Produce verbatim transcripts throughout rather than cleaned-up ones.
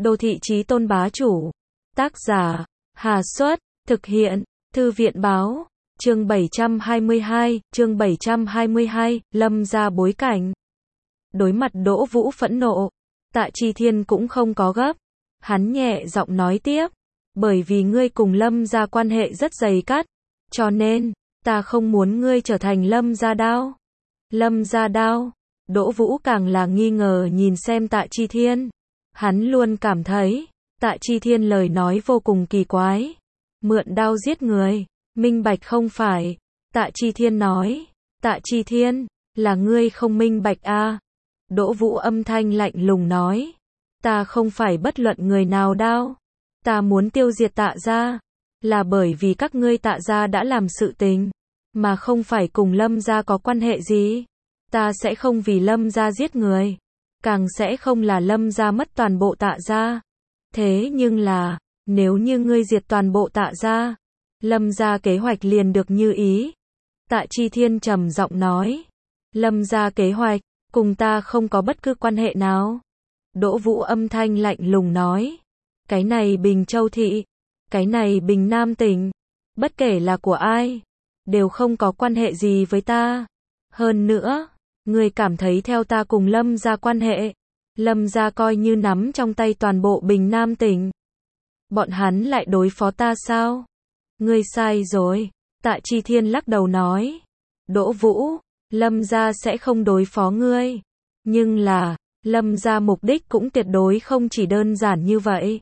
Đô thị chí tôn bá chủ. Tác giả, Hà Xuất, thực hiện, Thư viện báo. Chương bảy trăm hai mươi hai, chương bảy trăm hai mươi hai, Lâm gia bối cảnh. Đối mặt Đỗ Vũ phẫn nộ, Tạ Chi Thiên cũng không có gấp. Hắn nhẹ giọng nói tiếp, bởi vì ngươi cùng Lâm gia quan hệ rất dày cắt, cho nên, ta không muốn ngươi trở thành Lâm gia đao. Lâm gia đao, Đỗ Vũ càng là nghi ngờ nhìn xem Tạ Chi Thiên. Hắn luôn cảm thấy, Tạ Chi Thiên lời nói vô cùng kỳ quái. Mượn đao giết người, minh bạch không phải. Tạ Chi Thiên nói, Tạ Chi Thiên, là ngươi không minh bạch a. À? Đỗ Vũ âm thanh lạnh lùng nói, ta không phải bất luận người nào đao. Ta muốn tiêu diệt Tạ gia, là bởi vì các ngươi Tạ gia đã làm sự tình, mà không phải cùng Lâm gia có quan hệ gì. Ta sẽ không vì Lâm gia giết người, càng sẽ không là Lâm gia mất toàn bộ Tạ gia. Thế nhưng là, nếu như ngươi diệt toàn bộ Tạ gia, Lâm gia kế hoạch liền được như ý. Tạ Chi Thiên trầm giọng nói, Lâm gia kế hoạch, cùng ta không có bất cứ quan hệ nào. Đỗ Vũ âm thanh lạnh lùng nói, cái này Bình Châu thị, cái này Bình Nam tỉnh, bất kể là của ai, đều không có quan hệ gì với ta. Hơn nữa, ngươi cảm thấy theo ta cùng Lâm gia quan hệ, Lâm gia coi như nắm trong tay toàn bộ Bình Nam tỉnh, bọn hắn lại đối phó ta sao? Ngươi sai rồi. Tạ Chi Thiên lắc đầu nói, Đỗ Vũ, Lâm gia sẽ không đối phó ngươi, nhưng là, Lâm gia mục đích cũng tuyệt đối không chỉ đơn giản như vậy.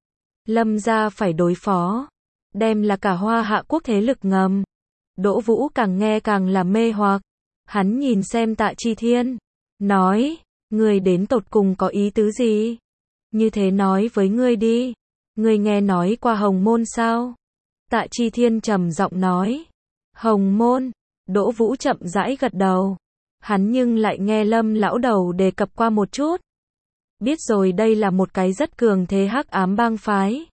Lâm gia phải đối phó, đem là cả Hoa Hạ quốc thế lực ngầm. Đỗ Vũ càng nghe càng là mê hoặc. Hắn nhìn xem Tạ Chi Thiên, nói, ngươi đến tột cùng có ý tứ gì? Như thế nói với ngươi đi, ngươi nghe nói qua Hồng Môn sao? Tạ Chi Thiên trầm giọng nói, Hồng Môn. Đỗ Vũ chậm rãi gật đầu. Hắn nhưng lại nghe Lâm lão đầu đề cập qua một chút. Biết rồi, đây là một cái rất cường thế hắc ám bang phái.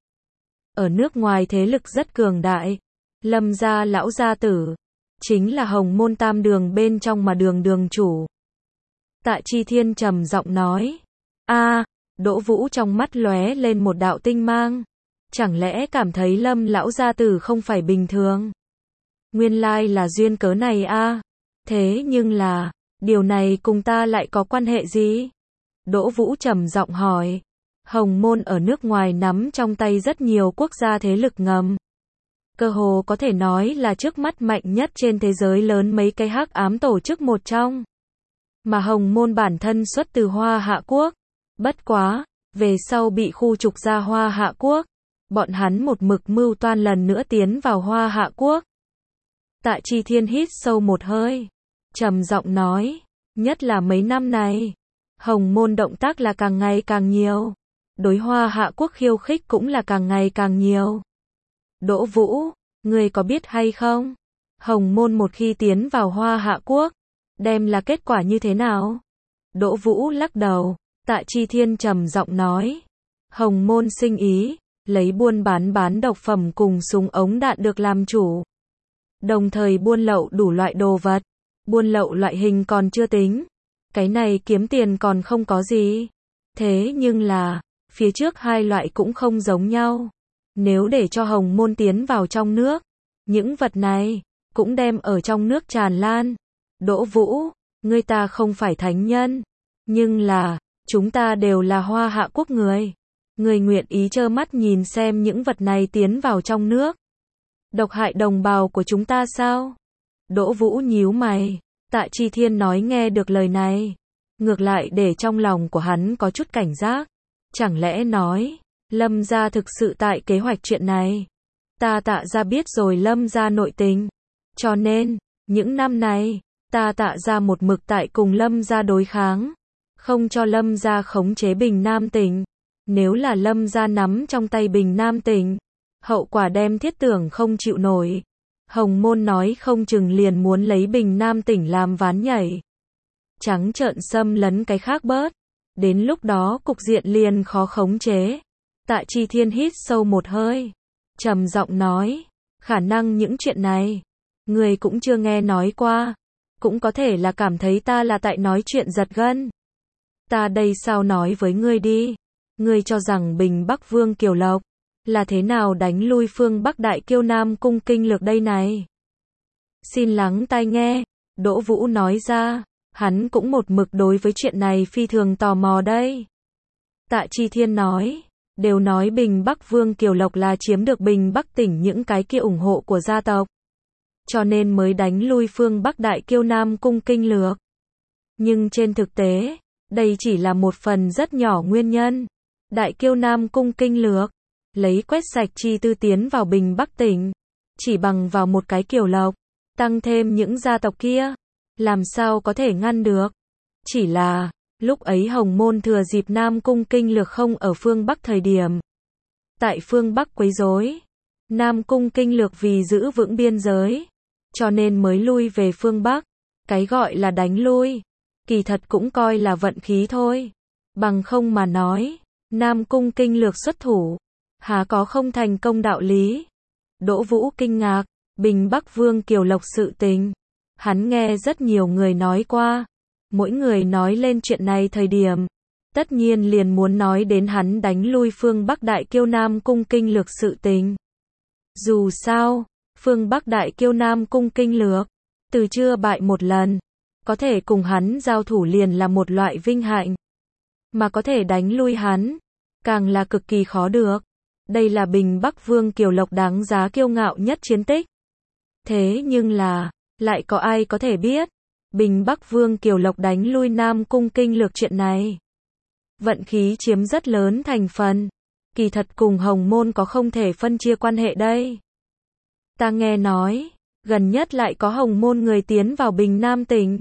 Ở nước ngoài thế lực rất cường đại. Lâm gia lão gia tử, chính là Hồng Môn tam đường bên trong mà đường đường chủ. Tạ Chi Thiên trầm giọng nói, a. Đỗ Vũ trong mắt lóe lên một đạo tinh mang. Chẳng lẽ cảm thấy Lâm lão gia tử không phải bình thường? Nguyên lai là duyên cớ này a. À? Thế nhưng là, điều này cùng ta lại có quan hệ gì? Đỗ Vũ trầm giọng hỏi. Hồng Môn ở nước ngoài nắm trong tay rất nhiều quốc gia thế lực ngầm. Cơ hồ có thể nói là trước mắt mạnh nhất trên thế giới lớn mấy cái hắc ám tổ chức một trong. Mà Hồng Môn bản thân xuất từ Hoa Hạ quốc. Bất quá, về sau bị khu trục ra Hoa Hạ quốc. Bọn hắn một mực mưu toan lần nữa tiến vào Hoa Hạ quốc. Tạ Chi Thiên hít sâu một hơi, trầm giọng nói, nhất là mấy năm này, Hồng Môn động tác là càng ngày càng nhiều, đối Hoa Hạ quốc khiêu khích cũng là càng ngày càng nhiều. Đỗ Vũ, ngươi có biết hay không? Hồng Môn một khi tiến vào Hoa Hạ quốc, đem là kết quả như thế nào? Đỗ Vũ lắc đầu. Tạ Chi Thiên trầm giọng nói, Hồng Môn sinh ý, lấy buôn bán bán độc phẩm cùng súng ống đạn được làm chủ. Đồng thời buôn lậu đủ loại đồ vật. Buôn lậu loại hình còn chưa tính. Cái này kiếm tiền còn không có gì. Thế nhưng là, phía trước hai loại cũng không giống nhau. Nếu để cho Hồng Môn tiến vào trong nước, những vật này, cũng đem ở trong nước tràn lan. Đỗ Vũ, ngươi ta không phải thánh nhân. Nhưng là, chúng ta đều là Hoa Hạ quốc người. Người nguyện ý trơ mắt nhìn xem những vật này tiến vào trong nước, độc hại đồng bào của chúng ta sao? Đỗ Vũ nhíu mày. Tạ Chi Thiên nói nghe được lời này, ngược lại để trong lòng của hắn có chút cảnh giác. Chẳng lẽ nói, Lâm gia thực sự tại kế hoạch chuyện này? Ta Tạ gia biết rồi Lâm gia nội tình, cho nên, những năm này, ta Tạ gia một mực tại cùng Lâm gia đối kháng, không cho Lâm gia khống chế Bình Nam tỉnh. Nếu là Lâm gia nắm trong tay Bình Nam tỉnh, hậu quả đem thiết tưởng không chịu nổi. Hồng Môn nói không chừng liền muốn lấy Bình Nam tỉnh làm ván nhảy. Trắng trợn xâm lấn cái khác bớt. Đến lúc đó cục diện liền khó khống chế. Tạ Chi Thiên hít sâu một hơi, trầm giọng nói, khả năng những chuyện này, người cũng chưa nghe nói qua. Cũng có thể là cảm thấy ta là tại nói chuyện giật gân. Ta đây sao nói với ngươi đi. ngươi cho rằng Bình Bắc Vương Kiều Lộc là thế nào đánh lui phương Bắc Đại Kiêu Nam Cung Kinh Lược đây này? Xin lắng tai nghe, Đỗ Vũ nói ra, hắn cũng một mực đối với chuyện này phi thường tò mò đây. Tạ Chi Thiên nói, đều nói Bình Bắc Vương Kiều Lộc là chiếm được Bình Bắc tỉnh những cái kia ủng hộ của gia tộc, cho nên mới đánh lui phương Bắc Đại Kiêu Nam Cung Kinh Lược. Nhưng trên thực tế, đây chỉ là một phần rất nhỏ nguyên nhân. Đại Kiêu Nam Cung Kinh Lược lấy quét sạch chi tư tiến vào Bình Bắc tỉnh, chỉ bằng vào một cái Kiều Lộc, tăng thêm những gia tộc kia, làm sao có thể ngăn được? Chỉ là, lúc ấy Hồng Môn thừa dịp Nam Cung Kinh Lược không ở phương Bắc thời điểm, tại phương Bắc quấy rối, Nam Cung Kinh Lược vì giữ vững biên giới, cho nên mới lui về phương Bắc. Cái gọi là đánh lui, kỳ thật cũng coi là vận khí thôi. Bằng không mà nói, Nam Cung Kinh Lược xuất thủ, há có không thành công đạo lý. Đỗ Vũ kinh ngạc, Bình Bắc Vương Kiều Lộc sự tình, hắn nghe rất nhiều người nói qua, mỗi người nói lên chuyện này thời điểm, tất nhiên liền muốn nói đến hắn đánh lui phương Bắc Đại Kiêu Nam Cung Kinh Lược sự tình. Dù sao, phương Bắc Đại Kiêu Nam Cung Kinh Lược, từ chưa bại một lần, có thể cùng hắn giao thủ liền là một loại vinh hạnh, mà có thể đánh lui hắn, càng là cực kỳ khó được. Đây là Bình Bắc Vương Kiều Lộc đáng giá kiêu ngạo nhất chiến tích. Thế nhưng là, lại có ai có thể biết, Bình Bắc Vương Kiều Lộc đánh lui Nam Cung Kinh Lược chuyện này. Vận khí chiếm rất lớn thành phần, kỳ thật cùng Hồng Môn có không thể phân chia quan hệ đây. Ta nghe nói, gần nhất lại có Hồng Môn người tiến vào Bình Nam tỉnh,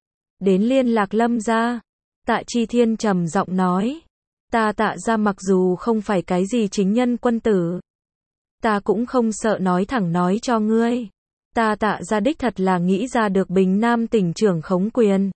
đến liên lạc Lâm gia. Tạ Chi Thiên trầm giọng nói, ta Tạ gia mặc dù không phải cái gì chính nhân quân tử, ta cũng không sợ nói thẳng nói cho ngươi, ta Tạ gia đích thật là nghĩ ra được Bình Nam tỉnh trưởng khống quyền.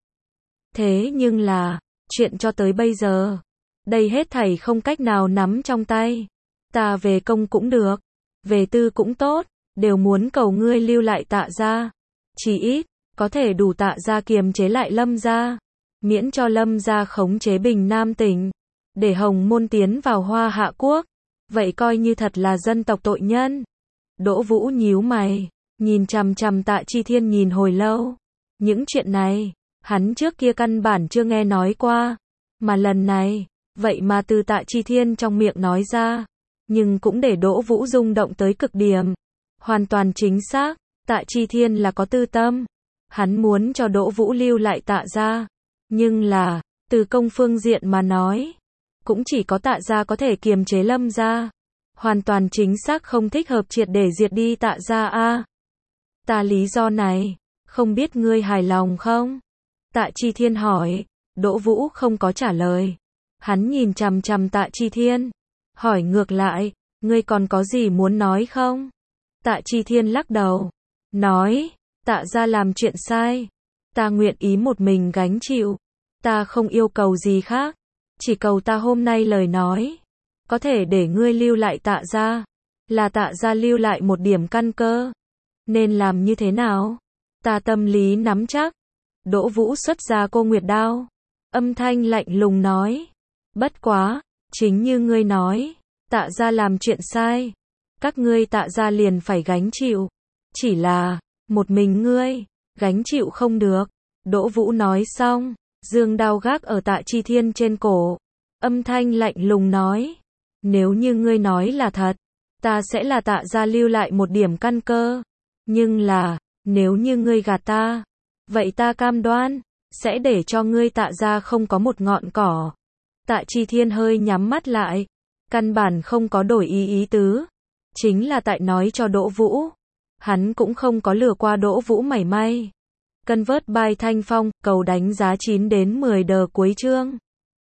Thế nhưng là, chuyện cho tới bây giờ, đây hết thảy không cách nào nắm trong tay. Ta về công cũng được, về tư cũng tốt, đều muốn cầu ngươi lưu lại Tạ gia, chỉ ít có thể đủ Tạ gia kiềm chế lại Lâm gia, miễn cho Lâm gia khống chế Bình Nam tỉnh, để Hồng Môn tiến vào Hoa Hạ quốc, vậy coi như thật là dân tộc tội nhân. Đỗ Vũ nhíu mày, nhìn chằm chằm Tạ Chi Thiên nhìn hồi lâu. Những chuyện này, hắn trước kia căn bản chưa nghe nói qua, mà lần này, vậy mà từ Tạ Chi Thiên trong miệng nói ra, nhưng cũng để Đỗ Vũ rung động tới cực điểm. Hoàn toàn chính xác, Tạ Chi Thiên là có tư tâm, hắn muốn cho Đỗ Vũ lưu lại Tạ gia, nhưng là, từ công phương diện mà nói, cũng chỉ có Tạ gia có thể kiềm chế Lâm gia, hoàn toàn chính xác không thích hợp triệt để diệt đi Tạ gia a. Ta lý do này, không biết ngươi hài lòng không? Tạ Chi Thiên hỏi. Đỗ Vũ không có trả lời, hắn nhìn chằm chằm Tạ Chi Thiên, hỏi ngược lại, ngươi còn có gì muốn nói không? Tạ Chi Thiên lắc đầu, nói, Tạ gia làm chuyện sai, ta nguyện ý một mình gánh chịu, ta không yêu cầu gì khác, chỉ cầu ta hôm nay lời nói, có thể để ngươi lưu lại Tạ gia, là Tạ gia lưu lại một điểm căn cơ, nên làm như thế nào? Ta tâm lý nắm chắc. Đỗ Vũ xuất ra cô Nguyệt đao, âm thanh lạnh lùng nói, bất quá, chính như ngươi nói, Tạ gia làm chuyện sai, các ngươi Tạ gia liền phải gánh chịu, chỉ là, một mình ngươi, gánh chịu không được. Đỗ Vũ nói xong, giương đao gác ở Tạ Chi Thiên trên cổ, âm thanh lạnh lùng nói, nếu như ngươi nói là thật, ta sẽ là Tạ gia lưu lại một điểm căn cơ, nhưng là, nếu như ngươi gạt ta, vậy ta cam đoan, sẽ để cho ngươi Tạ gia không có một ngọn cỏ. Tạ Chi Thiên hơi nhắm mắt lại, căn bản không có đổi ý ý tứ, chính là tại nói cho Đỗ Vũ, hắn cũng không có lừa qua Đỗ Vũ mảy may. Convert by Thanh Phong, cầu đánh giá chín đến mười đờ cuối chương.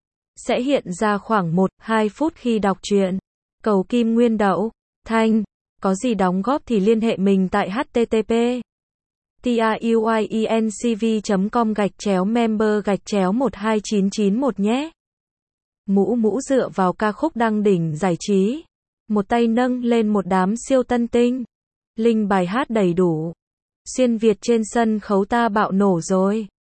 Sẽ hiện ra khoảng một đến hai phút khi đọc truyện. Cầu Kim Nguyên Đậu, Thanh, có gì đóng góp thì liên hệ mình tại http truyencv chấm com gạch chéo member gạch chéo một hai chín chín một nhé. Mũ Mũ dựa vào ca khúc đăng đỉnh giải trí, một tay nâng lên một đám siêu tân tinh. Link bài hát đầy đủ. Xuyên Việt trên sân khấu ta bạo nổ rồi.